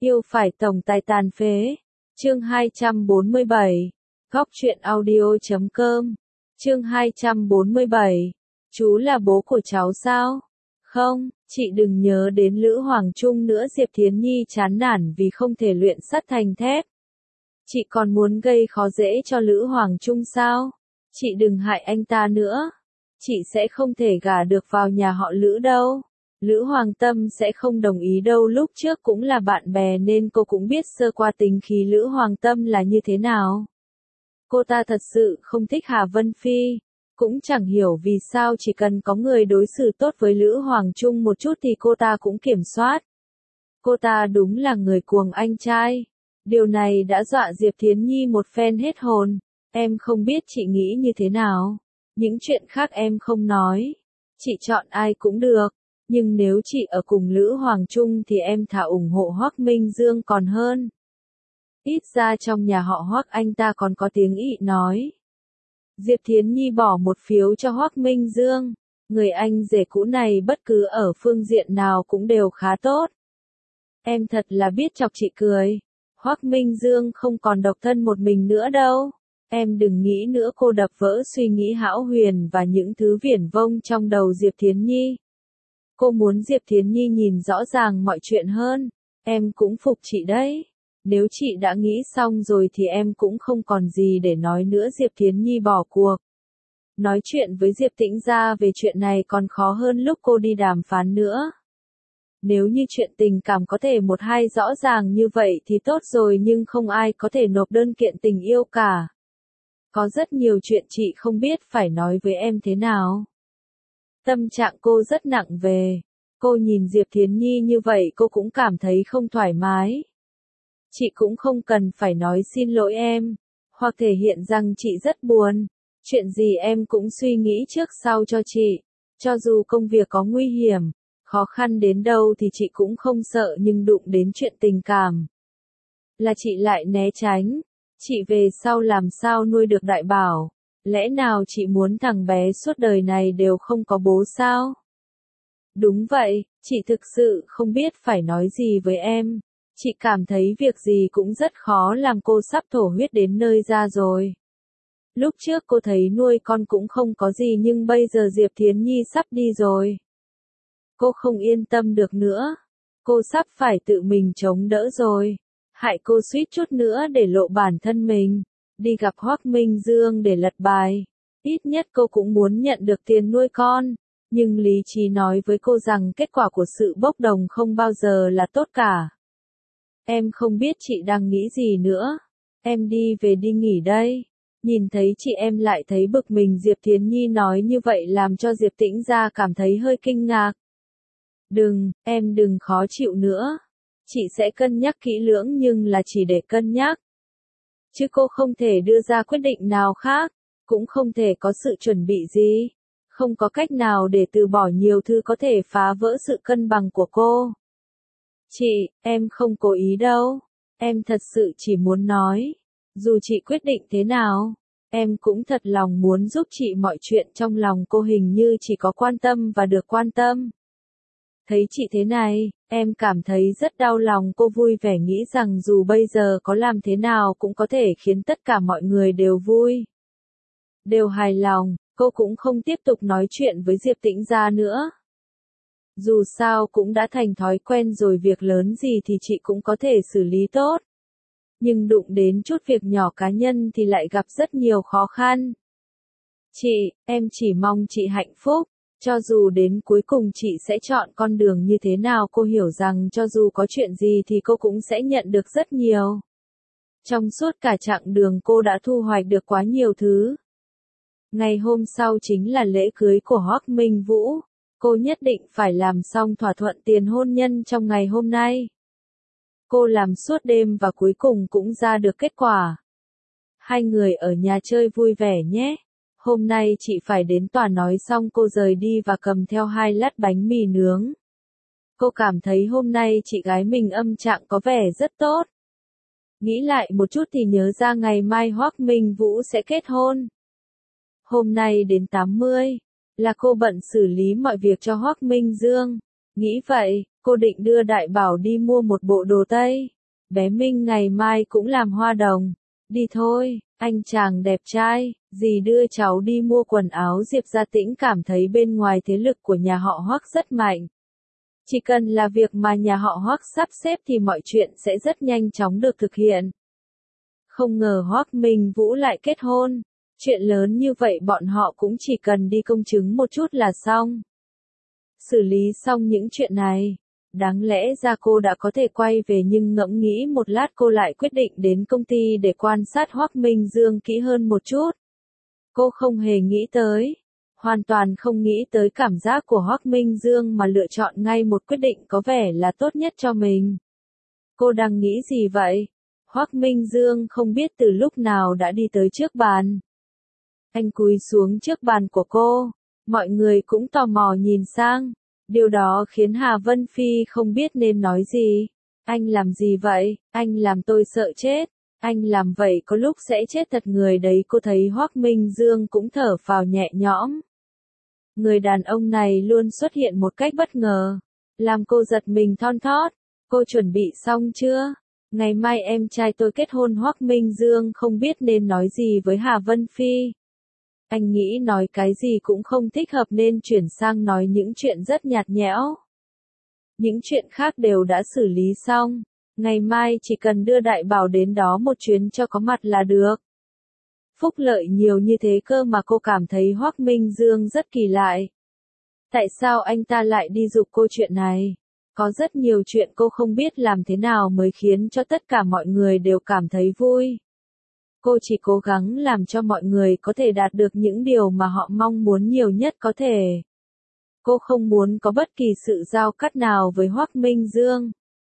Yêu phải tổng tài tàn phế. Chương 247. Góc truyện audio.com. Chương 247. Chú là bố của cháu sao? Không, chị đừng nhớ đến Lữ Hoàng Trung nữa. Diệp Thiến Nhi chán nản vì không thể luyện sắt thành thép. Chị còn muốn gây khó dễ cho Lữ Hoàng Trung sao? Chị đừng hại anh ta nữa. Chị sẽ không thể gả được vào nhà họ Lữ đâu. Lữ Hoàng Tâm sẽ không đồng ý đâu. Lúc trước cũng là bạn bè nên cô cũng biết sơ qua tính khí Lữ Hoàng Tâm là như thế nào. Cô ta thật sự không thích Hà Vân Phi. Cũng chẳng hiểu vì sao chỉ cần có người đối xử tốt với Lữ Hoàng Trung một chút thì cô ta cũng kiểm soát. Cô ta đúng là người cuồng anh trai. Điều này đã dọa Diệp Thiến Nhi một phen hết hồn. Em không biết chị nghĩ như thế nào. Những chuyện khác em không nói. Chị chọn ai cũng được. Nhưng nếu chị ở cùng Lữ Hoàng Trung thì em thà ủng hộ Hoắc Minh Dương còn hơn. Ít ra trong nhà họ Hoắc anh ta còn có tiếng ị nói. Diệp Thiến Nhi bỏ một phiếu cho Hoắc Minh Dương. Người anh rể cũ này bất cứ ở phương diện nào cũng đều khá tốt. Em thật là biết chọc chị cười. Hoắc Minh Dương không còn độc thân một mình nữa đâu. Em đừng nghĩ nữa. Cô đập vỡ suy nghĩ hão huyền và những thứ viển vông trong đầu Diệp Thiến Nhi. Cô muốn Diệp Thiến Nhi nhìn rõ ràng mọi chuyện hơn. Em cũng phục chị đấy. Nếu chị đã nghĩ xong rồi thì em cũng không còn gì để nói nữa. Diệp Thiến Nhi bỏ cuộc. Nói chuyện với Diệp Tĩnh Gia về chuyện này còn khó hơn lúc cô đi đàm phán nữa. Nếu như chuyện tình cảm có thể một hai rõ ràng như vậy thì tốt rồi, nhưng không ai có thể nộp đơn kiện tình yêu cả. Có rất nhiều chuyện chị không biết phải nói với em thế nào. Tâm trạng cô rất nặng về. Cô nhìn Diệp Thiến Nhi như vậy cô cũng cảm thấy không thoải mái. Chị cũng không cần phải nói xin lỗi em, hoặc thể hiện rằng chị rất buồn. Chuyện gì em cũng suy nghĩ trước sau cho chị. Cho dù công việc có nguy hiểm, khó khăn đến đâu thì chị cũng không sợ, nhưng đụng đến chuyện tình cảm là chị lại né tránh. Chị về sau làm sao nuôi được Đại Bảo? Lẽ nào chị muốn thằng bé suốt đời này đều không có bố sao? Đúng vậy, chị thực sự không biết phải nói gì với em. Chị cảm thấy việc gì cũng rất khó làm. Cô sắp thổ huyết đến nơi ra rồi. Lúc trước cô thấy nuôi con cũng không có gì, nhưng bây giờ Diệp Thiến Nhi sắp đi rồi. Cô không yên tâm được nữa. Cô sắp phải tự mình chống đỡ rồi. Hại cô suýt chút nữa để lộ bản thân mình. Đi gặp Hoắc Minh Dương để lật bài. Ít nhất cô cũng muốn nhận được tiền nuôi con. Nhưng lý trí nói với cô rằng kết quả của sự bốc đồng không bao giờ là tốt cả. Em không biết chị đang nghĩ gì nữa. Em đi về đi nghỉ đây. Nhìn thấy chị em lại thấy bực mình. Diệp Thiến Nhi nói như vậy làm cho Diệp Tĩnh Gia cảm thấy hơi kinh ngạc. Đừng, em đừng khó chịu nữa. Chị sẽ cân nhắc kỹ lưỡng, nhưng là chỉ để cân nhắc. Chứ cô không thể đưa ra quyết định nào khác. Cũng không thể có sự chuẩn bị gì. Không có cách nào để từ bỏ nhiều thứ có thể phá vỡ sự cân bằng của cô. Chị, em không cố ý đâu. Em thật sự chỉ muốn nói. Dù chị quyết định thế nào, em cũng thật lòng muốn giúp chị. Mọi chuyện trong lòng cô hình như chỉ có quan tâm và được quan tâm. Thấy chị thế này, em cảm thấy rất đau lòng. Cô vui vẻ nghĩ rằng dù bây giờ có làm thế nào cũng có thể khiến tất cả mọi người đều vui, đều hài lòng. Cô cũng không tiếp tục nói chuyện với Diệp Tĩnh Gia nữa. Dù sao cũng đã thành thói quen rồi, việc lớn gì thì chị cũng có thể xử lý tốt. Nhưng đụng đến chút việc nhỏ cá nhân thì lại gặp rất nhiều khó khăn. Chị, em chỉ mong chị hạnh phúc. Cho dù đến cuối cùng chị sẽ chọn con đường như thế nào, cô hiểu rằng cho dù có chuyện gì thì cô cũng sẽ nhận được rất nhiều. Trong suốt cả chặng đường cô đã thu hoạch được quá nhiều thứ. Ngày hôm sau chính là lễ cưới của Hoắc Minh Vũ. Cô nhất định phải làm xong thỏa thuận tiền hôn nhân trong ngày hôm nay. Cô làm suốt đêm và cuối cùng cũng ra được kết quả. Hai người ở nhà chơi vui vẻ nhé. Hôm nay chị phải đến tòa. Nói xong cô rời đi và cầm theo 2 lát bánh mì nướng. Cô cảm thấy hôm nay chị gái mình âm trạng có vẻ rất tốt. Nghĩ lại một chút thì nhớ ra ngày mai Hoắc Minh Vũ sẽ kết hôn. Hôm nay đến 80, là cô bận xử lý mọi việc cho Hoắc Minh Dương. Nghĩ vậy, Cô định đưa Đại Bảo đi mua một bộ đồ Tây. Bé Minh ngày mai cũng làm hoa đồng. Đi thôi, anh chàng đẹp trai, dì đưa cháu đi mua quần áo. Diệp Gia Tĩnh cảm thấy bên ngoài thế lực của nhà họ Hoắc rất mạnh. Chỉ cần là việc mà nhà họ Hoắc sắp xếp thì mọi chuyện sẽ rất nhanh chóng được thực hiện. Không ngờ Hoắc Minh Vũ lại kết hôn. Chuyện lớn như vậy bọn họ cũng chỉ cần đi công chứng một chút là xong. Xử lý xong những chuyện này. Đáng lẽ ra cô đã có thể quay về nhưng ngẫm nghĩ một lát cô lại quyết định đến công ty để quan sát Hoắc Minh Dương kỹ hơn một chút. Cô không hề nghĩ tới, hoàn toàn không nghĩ tới cảm giác của Hoắc Minh Dương mà lựa chọn ngay một quyết định có vẻ là tốt nhất cho mình. Cô đang nghĩ gì vậy? Hoắc Minh Dương không biết từ lúc nào đã đi tới trước bàn. Anh cúi xuống trước bàn của cô, mọi người cũng tò mò nhìn sang. Điều đó khiến Hà Vân Phi không biết nên nói gì. Anh làm gì vậy? Anh làm tôi sợ chết. Anh làm vậy có lúc sẽ chết thật người đấy. Cô thấy Hoắc Minh Dương cũng thở phào nhẹ nhõm. Người đàn ông này luôn xuất hiện một cách bất ngờ, làm cô giật mình thon thót. Cô chuẩn bị xong chưa? Ngày mai em trai tôi kết hôn. Hoắc Minh Dương không biết nên nói gì với Hà Vân Phi. Anh nghĩ nói cái gì cũng không thích hợp nên chuyển sang nói những chuyện rất nhạt nhẽo. Những chuyện khác đều đã xử lý xong. Ngày mai chỉ cần đưa Đại Bảo đến đó một chuyến cho có mặt là được. Phúc lợi nhiều như thế cơ mà. Cô cảm thấy Hoắc Minh Dương rất kỳ lạ. Tại sao anh ta lại đi giục cô chuyện này? Có rất nhiều chuyện cô không biết làm thế nào mới khiến cho tất cả mọi người đều cảm thấy vui. Cô chỉ cố gắng làm cho mọi người có thể đạt được những điều mà họ mong muốn nhiều nhất có thể. Cô không muốn có bất kỳ sự giao cắt nào với Hoắc Minh Dương.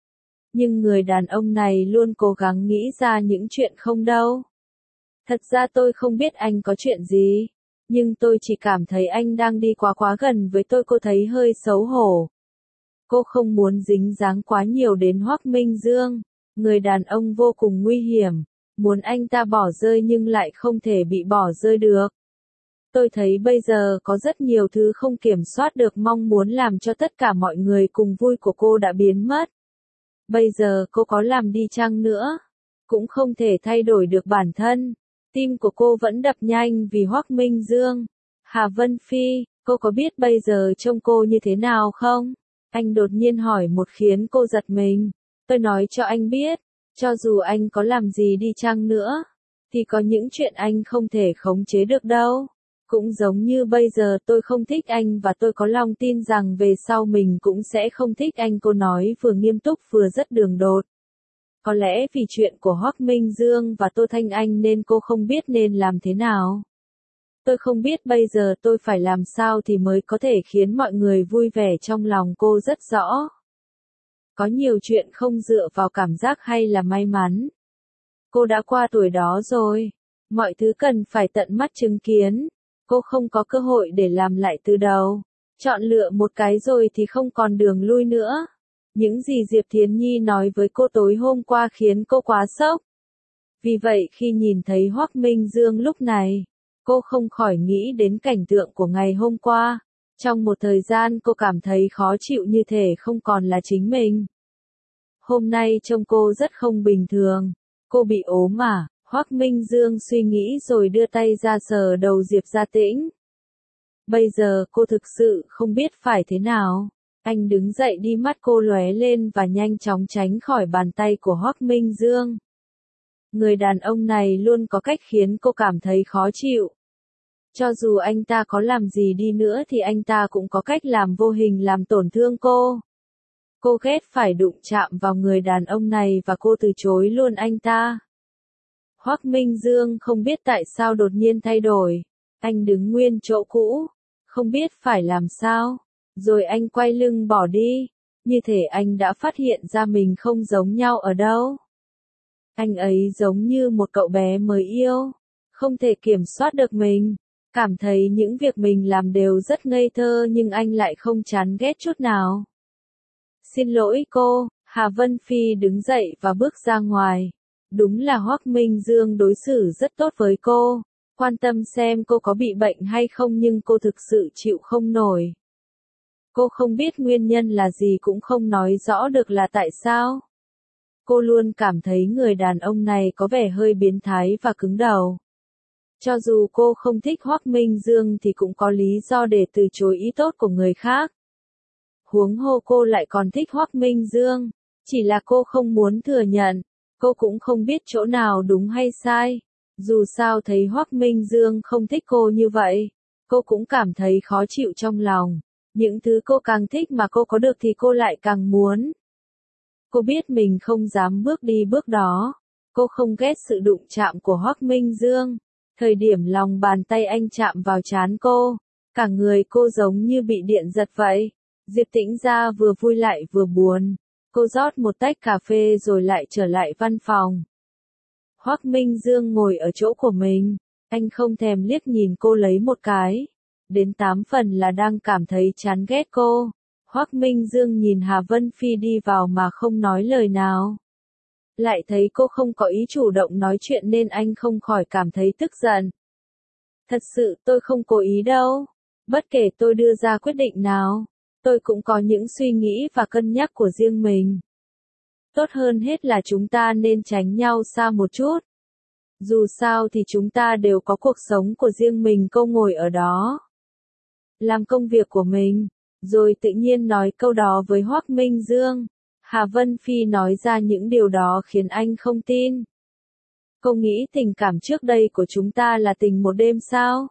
Nhưng người đàn ông này luôn cố gắng nghĩ ra những chuyện không đâu. Thật ra tôi không biết anh có chuyện gì, nhưng tôi chỉ cảm thấy anh đang đi quá gần với tôi. Cô thấy hơi xấu hổ. Cô không muốn dính dáng quá nhiều đến Hoắc Minh Dương. Người đàn ông vô cùng nguy hiểm. Muốn anh ta bỏ rơi nhưng lại không thể bị bỏ rơi được. Tôi thấy bây giờ có rất nhiều thứ không kiểm soát được. Mong muốn làm cho tất cả mọi người cùng vui của cô đã biến mất. Bây giờ cô có làm đi chăng nữa, cũng không thể thay đổi được bản thân. Tim của cô vẫn đập nhanh vì Hoắc Minh Dương. Hà Vân Phi, cô có biết bây giờ trông cô như thế nào không? Anh đột nhiên hỏi một khiến cô giật mình. Tôi nói cho anh biết, cho dù anh có làm gì đi chăng nữa, thì có những chuyện anh không thể khống chế được đâu. Cũng giống như bây giờ tôi không thích anh và tôi có lòng tin rằng về sau mình cũng sẽ không thích anh. Cô nói vừa nghiêm túc vừa rất đường đột. Có lẽ vì chuyện của Hoắc Minh Dương và Tô Thanh Anh nên cô không biết nên làm thế nào. Tôi không biết bây giờ tôi phải làm sao thì mới có thể khiến mọi người vui vẻ. Trong lòng cô rất rõ. Có nhiều chuyện không dựa vào cảm giác hay là may mắn. Cô đã qua tuổi đó rồi. Mọi thứ cần phải tận mắt chứng kiến. Cô không có cơ hội để làm lại từ đầu. Chọn lựa một cái rồi thì không còn đường lui nữa. Những gì Diệp Thiến Nhi nói với cô tối hôm qua khiến cô quá sốc. Vì vậy khi nhìn thấy Hoắc Minh Dương lúc này, cô không khỏi nghĩ đến cảnh tượng của ngày hôm qua. Trong một thời gian cô cảm thấy khó chịu như thể không còn là chính mình. Hôm nay trông cô rất không bình thường. Cô bị ốm à? Hoắc Minh Dương suy nghĩ rồi đưa tay ra sờ đầu Diệp Gia Tĩnh. Bây giờ cô thực sự không biết phải thế nào. Anh đứng dậy đi, mắt cô lóe lên và nhanh chóng tránh khỏi bàn tay của Hoắc Minh Dương. Người đàn ông này luôn có cách khiến cô cảm thấy khó chịu. Cho dù anh ta có làm gì đi nữa thì anh ta cũng có cách làm vô hình làm tổn thương cô. Cô ghét phải đụng chạm vào người đàn ông này và cô từ chối luôn anh ta. Hoắc Minh Dương không biết tại sao đột nhiên thay đổi. Anh đứng nguyên chỗ cũ, không biết phải làm sao. Rồi anh quay lưng bỏ đi. Như thể anh đã phát hiện ra mình không giống nhau ở đâu. Anh ấy giống như một cậu bé mới yêu, không thể kiểm soát được mình. Cảm thấy những việc mình làm đều rất ngây thơ nhưng anh lại không chán ghét chút nào. Xin lỗi cô, Hà Vân Phi đứng dậy và bước ra ngoài. Đúng là Hoắc Minh Dương đối xử rất tốt với cô, quan tâm xem cô có bị bệnh hay không nhưng cô thực sự chịu không nổi. Cô không biết nguyên nhân là gì cũng không nói rõ được là tại sao. Cô luôn cảm thấy người đàn ông này có vẻ hơi biến thái và cứng đầu. Cho dù cô không thích Hoắc Minh Dương thì cũng có lý do để từ chối ý tốt của người khác. Huống hồ cô lại còn thích Hoắc Minh Dương, chỉ là cô không muốn thừa nhận, cô cũng không biết chỗ nào đúng hay sai. Dù sao thấy Hoắc Minh Dương không thích cô như vậy, cô cũng cảm thấy khó chịu trong lòng. Những thứ cô càng thích mà cô có được thì cô lại càng muốn. Cô biết mình không dám bước đi bước đó. Cô không ghét sự đụng chạm của Hoắc Minh Dương. Thời điểm lòng bàn tay anh chạm vào trán cô, cả người cô giống như bị điện giật vậy. Diệp Tĩnh Gia vừa vui lại vừa buồn. Cô rót một tách cà phê rồi lại trở lại văn phòng. Hoắc Minh Dương ngồi ở chỗ của mình. Anh không thèm liếc nhìn cô lấy một cái. Đến 8 phần là đang cảm thấy chán ghét cô. Hoắc Minh Dương nhìn Hà Vân Phi đi vào mà không nói lời nào. Lại thấy cô không có ý chủ động nói chuyện nên anh không khỏi cảm thấy tức giận. Thật sự tôi không cố ý đâu. Bất kể tôi đưa ra quyết định nào, tôi cũng có những suy nghĩ và cân nhắc của riêng mình. Tốt hơn hết là chúng ta nên tránh nhau xa một chút. Dù sao thì chúng ta đều có cuộc sống của riêng mình. Cô ngồi ở đó, làm công việc của mình, rồi tự nhiên nói câu đó với Hoắc Minh Dương. Hà Vân Phi nói ra những điều đó khiến anh không tin. Cô nghĩ tình cảm trước đây của chúng ta là tình một đêm sao?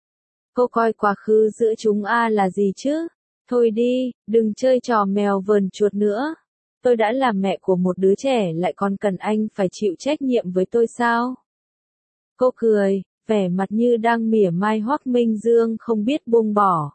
Cô coi quá khứ giữa chúng là gì chứ? Thôi đi, đừng chơi trò mèo vờn chuột nữa. Tôi đã là mẹ của một đứa trẻ lại còn cần anh phải chịu trách nhiệm với tôi sao? Cô cười, vẻ mặt như đang mỉa mai Hoắc Minh Dương không biết buông bỏ.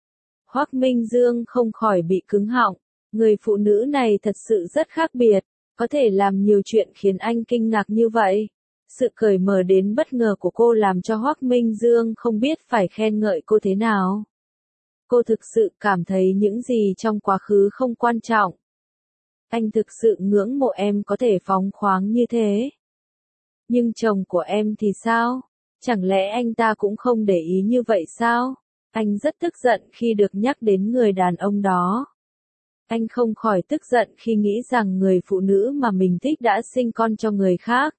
Hoắc Minh Dương không khỏi bị cứng họng. Người phụ nữ này thật sự rất khác biệt, có thể làm nhiều chuyện khiến anh kinh ngạc như vậy. Sự cởi mở đến bất ngờ của cô làm cho Hoắc Minh Dương không biết phải khen ngợi cô thế nào. Cô thực sự cảm thấy những gì trong quá khứ không quan trọng. Anh thực sự ngưỡng mộ em có thể phóng khoáng như thế. Nhưng chồng của em thì sao? Chẳng lẽ anh ta cũng không để ý như vậy sao? Anh rất tức giận khi được nhắc đến người đàn ông đó. Anh không khỏi tức giận khi nghĩ rằng người phụ nữ mà mình thích đã sinh con cho người khác.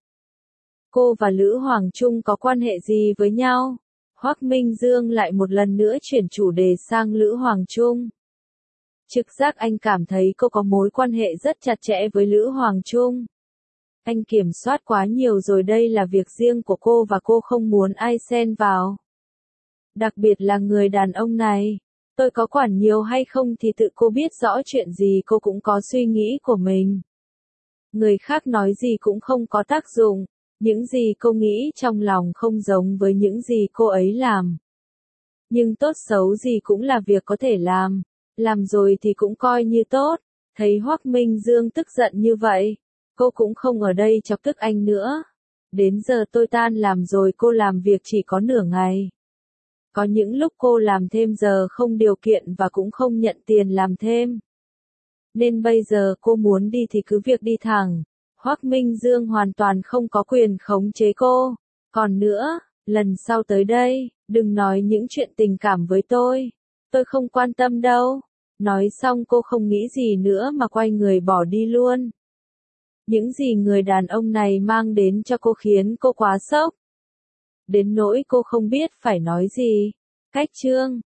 Cô và Lữ Hoàng Trung có quan hệ gì với nhau? Hoắc Minh Dương lại một lần nữa chuyển chủ đề sang Lữ Hoàng Trung. Trực giác anh cảm thấy cô có mối quan hệ rất chặt chẽ với Lữ Hoàng Trung. Anh kiểm soát quá nhiều rồi, đây là việc riêng của cô và cô không muốn ai xen vào. Đặc biệt là người đàn ông này. Tôi có quản nhiều hay không thì tự cô biết rõ, chuyện gì cô cũng có suy nghĩ của mình. Người khác nói gì cũng không có tác dụng. Những gì cô nghĩ trong lòng không giống với những gì cô ấy làm. Nhưng tốt xấu gì cũng là việc có thể làm rồi thì cũng coi như tốt. Thấy Hoắc Minh Dương tức giận như vậy, cô cũng không ở đây chọc tức anh nữa. Đến giờ tôi tan làm rồi, cô làm việc chỉ có nửa ngày. Có những lúc cô làm thêm giờ không điều kiện và cũng không nhận tiền làm thêm. Nên bây giờ cô muốn đi thì cứ việc đi thẳng. Hoắc Minh Dương hoàn toàn không có quyền khống chế cô. Còn nữa, lần sau tới đây, đừng nói những chuyện tình cảm với tôi. Tôi không quan tâm đâu. Nói xong cô không nghĩ gì nữa mà quay người bỏ đi luôn. Những gì người đàn ông này mang đến cho cô khiến cô quá sốc. Đến nỗi cô không biết phải nói gì. Cách chương